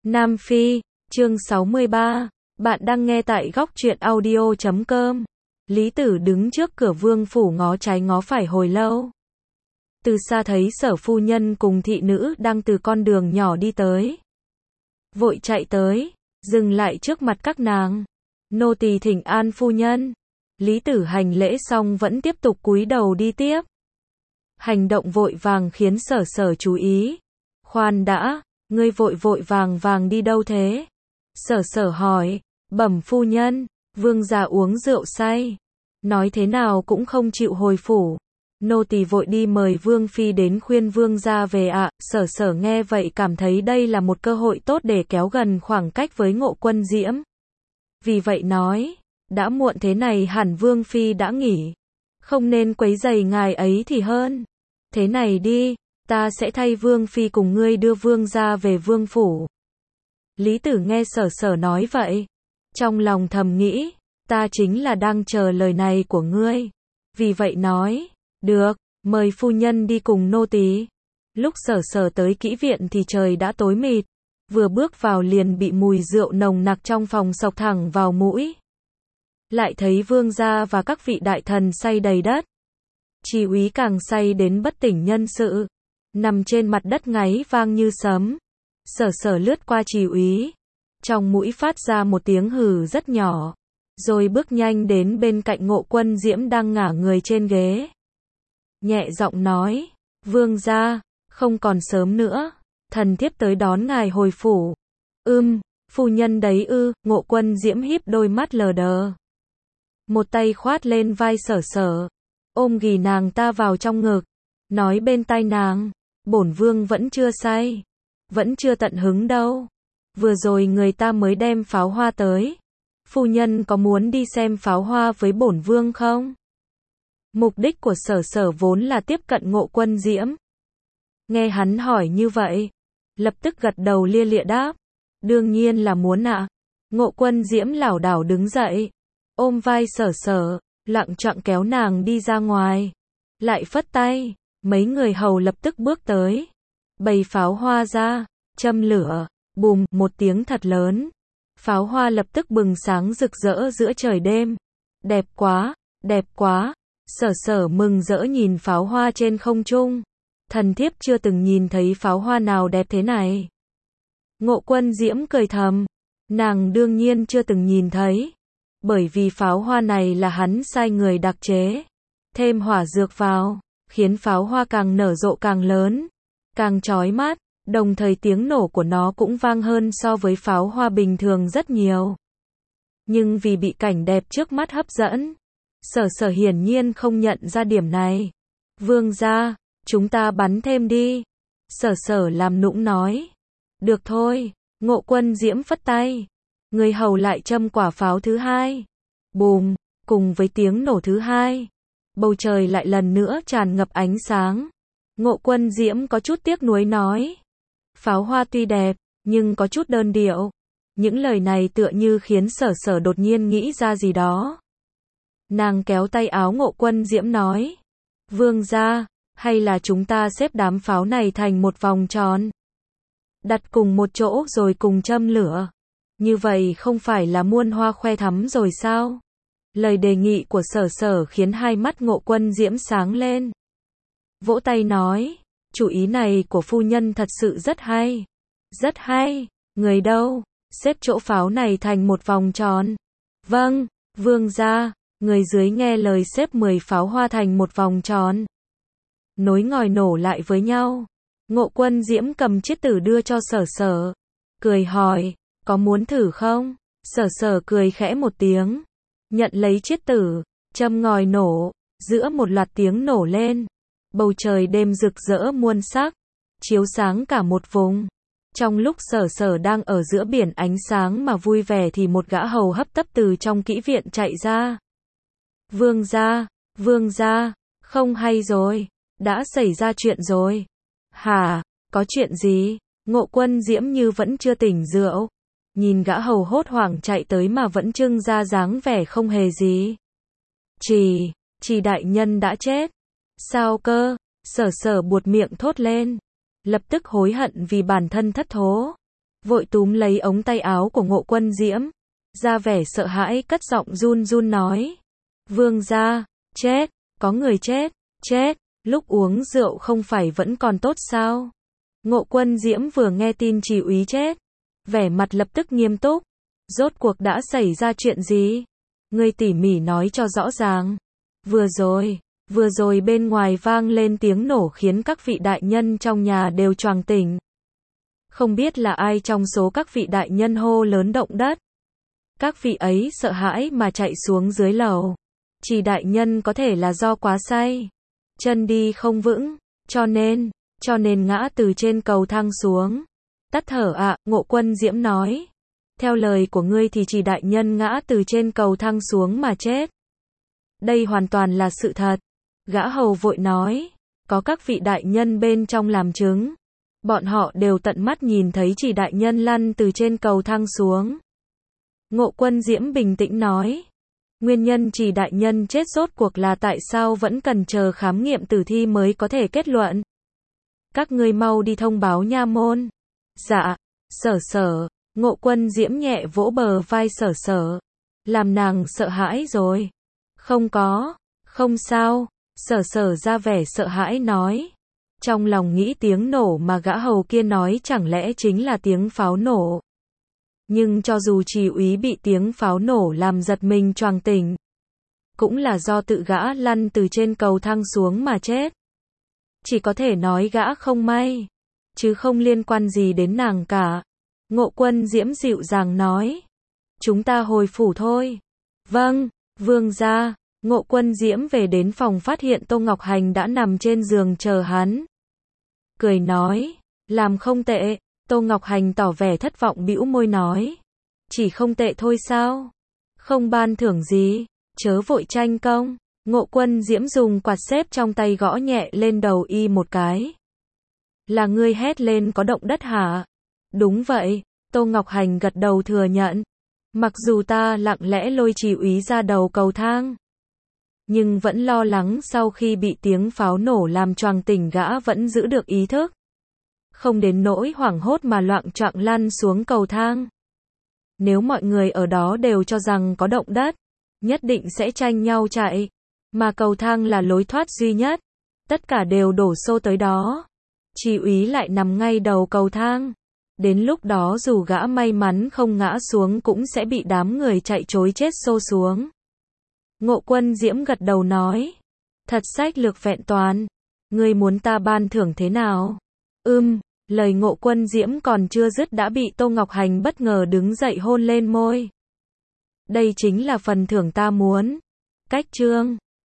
Nam Phi, chương 63, bạn đang nghe tại góc truyện audio.com. Lý Tử đứng trước cửa vương phủ ngó trái ngó phải hồi lâu. Từ xa thấy Sở phu nhân cùng thị nữ đang từ con đường nhỏ đi tới. Vội chạy tới, dừng lại trước mặt các nàng. Nô tỳ thỉnh an phu nhân. Lý Tử hành lễ xong vẫn tiếp tục cúi đầu đi tiếp. Hành động vội vàng khiến Sở chú ý. Khoan đã, ngươi vội vội vàng vàng đi đâu thế? Sở hỏi, bẩm phu nhân, vương gia uống rượu say. Nói thế nào cũng không chịu hồi phủ. Nô tỳ vội đi mời vương phi đến khuyên vương gia về ạ. Sở nghe vậy cảm thấy đây là một cơ hội tốt để kéo gần khoảng cách với Ngộ Quân Diễm. Vì vậy nói, đã muộn thế này hẳn vương phi đã nghỉ. Không nên quấy rầy ngài ấy thì hơn. Thế này đi, ta sẽ thay vương phi cùng ngươi đưa vương gia về vương phủ. Lý Tử nghe Sở nói vậy, trong lòng thầm nghĩ, ta chính là đang chờ lời này của ngươi. Vì vậy nói, được, mời phu nhân đi cùng nô tỳ. Lúc Sở tới kỹ viện thì trời đã tối mịt, vừa bước vào liền bị mùi rượu nồng nặc trong phòng xộc thẳng vào mũi. Lại thấy vương gia và các vị đại thần say đầy đất. Tri úy càng say đến bất tỉnh nhân sự, nằm trên mặt đất ngáy vang như sấm. Sở lướt qua tri úy, trong mũi phát ra một tiếng hừ rất nhỏ, rồi bước nhanh đến bên cạnh Ngộ Quân Diễm đang ngả người trên ghế. Nhẹ giọng nói, vương gia, không còn sớm nữa, thần thiếp tới đón ngài hồi phủ. Phu nhân đấy ư? Ngộ Quân Diễm híp đôi mắt lờ đờ. Một tay khoát lên vai Sở, ôm ghì nàng ta vào trong ngực, nói bên tai nàng, bổn vương vẫn chưa say, vẫn chưa tận hứng đâu. Vừa rồi người ta mới đem pháo hoa tới. Phu nhân có muốn đi xem pháo hoa với bổn vương không? Mục đích của Sở vốn là tiếp cận Ngộ Quân Diễm. Nghe hắn hỏi như vậy, lập tức gật đầu lia lịa đáp, đương nhiên là muốn ạ. Ngộ Quân Diễm lảo đảo đứng dậy, ôm vai Sở, lặng chặng kéo nàng đi ra ngoài. Lại phất tay, mấy người hầu lập tức bước tới, bày pháo hoa ra, châm lửa, bùm, một tiếng thật lớn. Pháo hoa lập tức bừng sáng rực rỡ giữa trời đêm. Đẹp quá, đẹp quá. Sở mừng rỡ nhìn pháo hoa trên không trung. Thần thiếp chưa từng nhìn thấy pháo hoa nào đẹp thế này. Ngộ Quân Diễm cười thầm, nàng đương nhiên chưa từng nhìn thấy, bởi vì pháo hoa này là hắn sai người đặc chế, thêm hỏa dược vào, khiến pháo hoa càng nở rộ càng lớn, càng chói mắt, đồng thời tiếng nổ của nó cũng vang hơn so với pháo hoa bình thường rất nhiều. Nhưng vì bị cảnh đẹp trước mắt hấp dẫn, Sở hiển nhiên không nhận ra điểm này. Vương gia, chúng ta bắn thêm đi. Sở làm nũng nói. Được thôi. Ngộ Quân Diễm phất tay, người hầu lại châm quả pháo thứ hai. Bùm, cùng với tiếng nổ thứ hai, bầu trời lại lần nữa tràn ngập ánh sáng. Ngộ Quân Diễm có chút tiếc nuối nói, pháo hoa tuy đẹp, nhưng có chút đơn điệu. Những lời này tựa như khiến Sở đột nhiên nghĩ ra gì đó. Nàng kéo tay áo Ngộ Quân Diễm nói, vương gia, hay là chúng ta xếp đám pháo này thành một vòng tròn, đặt cùng một chỗ rồi cùng châm lửa. Như vậy không phải là muôn hoa khoe thắm rồi sao? Lời đề nghị của Sở khiến hai mắt Ngộ Quân Diễm sáng lên. Vỗ tay nói, chủ ý này của phu nhân thật sự rất hay. Rất hay, người đâu? Xếp chỗ pháo này thành một vòng tròn. Vâng, vương gia. Người dưới nghe lời xếp 10 pháo hoa thành một vòng tròn, nối ngòi nổ lại với nhau. Ngộ Quân Diễm cầm chiếc tử đưa cho Sở, cười hỏi, có muốn thử không? Sở cười khẽ một tiếng, nhận lấy chiếc tử, châm ngòi nổ, giữa một loạt tiếng nổ lên. Bầu trời đêm rực rỡ muôn sắc, chiếu sáng cả một vùng. Trong lúc Sở đang ở giữa biển ánh sáng mà vui vẻ thì một gã hầu hấp tấp từ trong kỹ viện chạy ra. Vương gia, không hay rồi, đã xảy ra chuyện rồi. Hả, có chuyện gì? Ngộ Quân Diễm như vẫn chưa tỉnh rượu, nhìn gã hầu hốt hoảng chạy tới mà vẫn trưng ra dáng vẻ không hề gì. Chỉ đại nhân đã chết. Sao cơ? Sở buột miệng thốt lên, lập tức hối hận vì bản thân thất thố. vội túm lấy ống tay áo của Ngộ Quân Diễm, ra vẻ sợ hãi cất giọng run run nói. Vương gia, chết, có người chết, chết, lúc uống rượu không phải vẫn còn tốt sao? Ngộ Quân Diễm vừa nghe tin Trì úy chết, vẻ mặt lập tức nghiêm túc. Rốt cuộc đã xảy ra chuyện gì? Ngươi tỉ mỉ nói cho rõ ràng. Vừa rồi bên ngoài vang lên tiếng nổ khiến các vị đại nhân trong nhà đều choàng tỉnh. Không biết là ai trong số các vị đại nhân hô lớn động đất. Các vị ấy sợ hãi mà chạy xuống dưới lầu. Trì đại nhân có thể là do quá say, chân đi không vững, cho nên ngã từ trên cầu thang xuống. Tắt thở ạ, Ngộ Quân Diễm nói. Theo lời của ngươi thì Trì đại nhân ngã từ trên cầu thang xuống mà chết. Đây hoàn toàn là sự thật. Gã hầu vội nói. Có các vị đại nhân bên trong làm chứng. Bọn họ đều tận mắt nhìn thấy Trì đại nhân lăn từ trên cầu thang xuống. Ngộ Quân Diễm bình tĩnh nói. Nguyên nhân Trì đại nhân chết rốt cuộc là tại sao vẫn cần chờ khám nghiệm tử thi mới có thể kết luận. Các ngươi mau đi thông báo nha môn. Dạ, Sở. Ngộ Quân Diễm nhẹ vỗ bờ vai Sở. Làm nàng sợ hãi rồi. Không sao. Sở ra vẻ sợ hãi nói. Trong lòng nghĩ tiếng nổ mà gã hầu kia nói chẳng lẽ chính là tiếng pháo nổ. Nhưng cho dù Trì úy bị tiếng pháo nổ làm giật mình choàng tỉnh, cũng là do tự gã lăn từ trên cầu thang xuống mà chết. Chỉ có thể nói gã không may, chứ không liên quan gì đến nàng cả. Ngộ Quân Diễm dịu dàng nói. Chúng ta hồi phủ thôi. Vâng, vương gia. Ngộ Quân Diễm về đến phòng phát hiện Tô Ngọc Hành đã nằm trên giường chờ hắn. Cười nói, làm không tệ. Tô Ngọc Hành tỏ vẻ thất vọng bĩu môi nói. Chỉ không tệ thôi sao? Không ban thưởng gì, chớ vội tranh công. Ngộ Quân Diễm dùng quạt xếp trong tay gõ nhẹ lên đầu y một cái. Là ngươi hét lên có động đất hả? Đúng vậy, Tô Ngọc Hành gật đầu thừa nhận. Mặc dù ta lặng lẽ lôi Trì úy ra đầu cầu thang, nhưng vẫn lo lắng sau khi bị tiếng pháo nổ làm choàng tỉnh gã vẫn giữ được ý thức. Không đến nỗi hoảng hốt mà loạng choạng lăn xuống cầu thang. Nếu mọi người ở đó đều cho rằng có động đất, nhất định sẽ tranh nhau chạy. Mà cầu thang là lối thoát duy nhất. Tất cả đều đổ xô tới đó. Trì úy lại nằm ngay đầu cầu thang. Đến lúc đó dù gã may mắn không ngã xuống cũng sẽ bị đám người chạy trối chết xô xuống. Ngộ Quân Diễm gật đầu nói. Thật sách lược vẹn toàn. Ngươi muốn ta ban thưởng thế nào? Lời Ngộ Quân Diễm còn chưa dứt đã bị Tô Ngọc Hành bất ngờ đứng dậy hôn lên môi. Đây chính là phần thưởng ta muốn. Cách chương